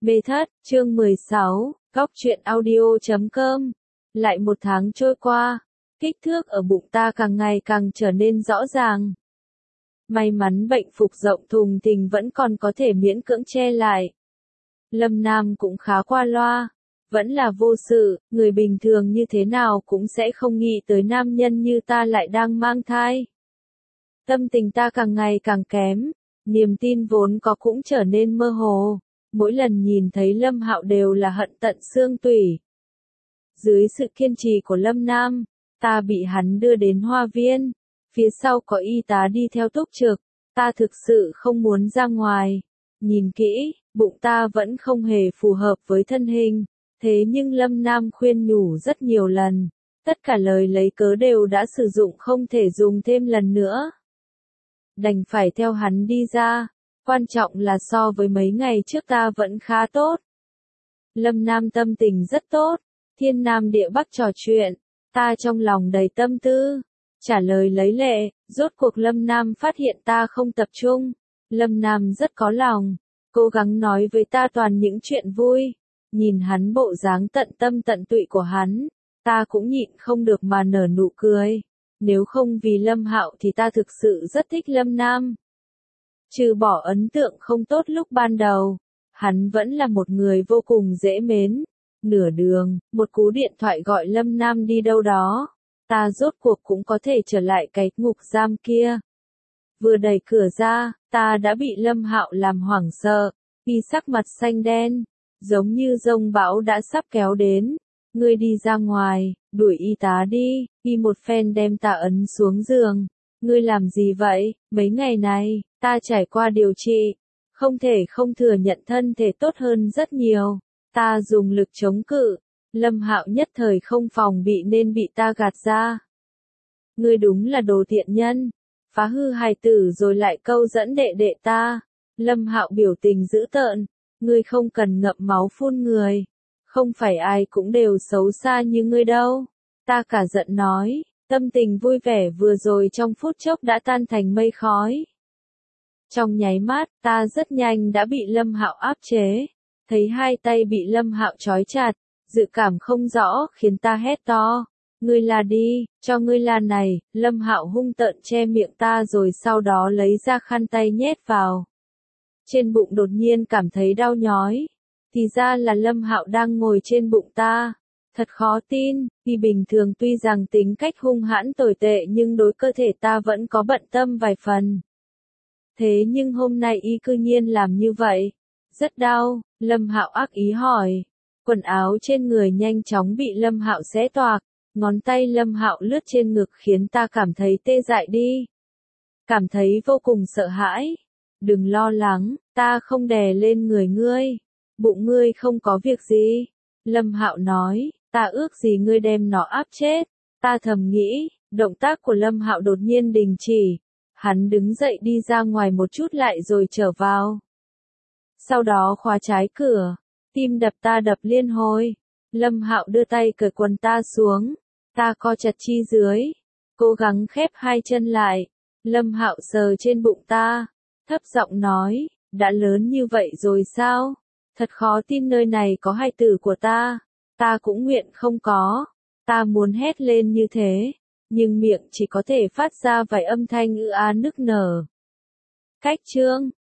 Mê Thất, chương 16, Góc truyện audio.com. Lại một tháng trôi qua, kích thước ở bụng ta càng ngày càng trở nên rõ ràng. May mắn bệnh phục rộng thùng thình vẫn còn có thể miễn cưỡng che lại. Lâm Nam cũng khá qua loa, vẫn là vô sự, người bình thường như thế nào cũng sẽ không nghĩ tới nam nhân như ta lại đang mang thai. Tâm tình ta càng ngày càng kém, niềm tin vốn có cũng trở nên mơ hồ. Mỗi lần nhìn thấy Lâm Hạo đều là hận tận xương tủy. Dưới sự kiên trì của Lâm Nam, ta bị hắn đưa đến hoa viên. Phía sau có y tá đi theo túc trực. Ta thực sự không muốn ra ngoài. Nhìn kỹ, bụng ta vẫn không hề phù hợp với thân hình. Thế nhưng Lâm Nam khuyên nhủ rất nhiều lần. Tất cả lời lấy cớ đều đã sử dụng không thể dùng thêm lần nữa. Đành phải theo hắn đi ra. Quan trọng là so với mấy ngày trước ta vẫn khá tốt. Lâm Nam tâm tình rất tốt, thiên nam địa bắc trò chuyện, ta trong lòng đầy tâm tư, trả lời lấy lệ, rốt cuộc Lâm Nam phát hiện ta không tập trung. Lâm Nam rất có lòng, cố gắng nói với ta toàn những chuyện vui, nhìn hắn bộ dáng tận tâm tận tụy của hắn, ta cũng nhịn không được mà nở nụ cười. Nếu không vì Lâm Hạo thì ta thực sự rất thích Lâm Nam. Trừ bỏ ấn tượng không tốt lúc ban đầu, hắn vẫn là một người vô cùng dễ mến. Nửa đường, một cú điện thoại gọi Lâm Nam đi đâu đó, ta rốt cuộc cũng có thể trở lại cái ngục giam kia. Vừa đẩy cửa ra, ta đã bị Lâm Hạo làm hoảng sợ, y sắc mặt xanh đen, giống như dông bão đã sắp kéo đến. Ngươi đi ra ngoài, đuổi y tá đi, y một phen đem ta ấn xuống giường. Ngươi làm gì vậy, mấy ngày này, ta trải qua điều trị, không thể không thừa nhận thân thể tốt hơn rất nhiều. Ta dùng lực chống cự, Lâm Hạo nhất thời không phòng bị nên bị ta gạt ra. Ngươi đúng là đồ tiện nhân, phá hư hài tử rồi lại câu dẫn đệ đệ ta. Lâm Hạo biểu tình dữ tợn, ngươi không cần ngậm máu phun người, không phải ai cũng đều xấu xa như ngươi đâu. Ta cả giận nói. Tâm tình vui vẻ vừa rồi trong phút chốc đã tan thành mây khói. Trong nháy mắt, ta rất nhanh đã bị Lâm Hạo áp chế. Thấy hai tay bị Lâm Hạo trói chặt, dự cảm không rõ khiến ta hét to. Ngươi là đi, cho ngươi là này. Lâm Hạo hung tợn che miệng ta rồi sau đó lấy ra khăn tay nhét vào. Trên bụng đột nhiên cảm thấy đau nhói. Thì ra là Lâm Hạo đang ngồi trên bụng ta. Thật khó tin, y bình thường tuy rằng tính cách hung hãn tồi tệ nhưng đối cơ thể ta vẫn có bận tâm vài phần. Thế nhưng hôm nay y cư nhiên làm như vậy. Rất đau, Lâm Hạo ác ý hỏi. Quần áo trên người nhanh chóng bị Lâm Hạo xé toạc, ngón tay Lâm Hạo lướt trên ngực khiến ta cảm thấy tê dại đi. Cảm thấy vô cùng sợ hãi. Đừng lo lắng, ta không đè lên người ngươi. Bụng ngươi không có việc gì. Lâm Hạo nói. Ta ước gì ngươi đem nó áp chết. Ta thầm nghĩ, động tác của Lâm Hạo đột nhiên đình chỉ. Hắn đứng dậy đi ra ngoài một chút lại rồi trở vào. Sau đó khóa trái cửa, tim đập ta đập liên hồi. Lâm Hạo đưa tay cởi quần ta xuống, ta co chặt chi dưới, cố gắng khép hai chân lại. Lâm Hạo sờ trên bụng ta, thấp giọng nói, đã lớn như vậy rồi sao? Thật khó tin nơi này có hài tử của ta. Ta cũng nguyện không có. Ta muốn hét lên như thế, nhưng miệng chỉ có thể phát ra vài âm thanh ư a nức nở. Cách chương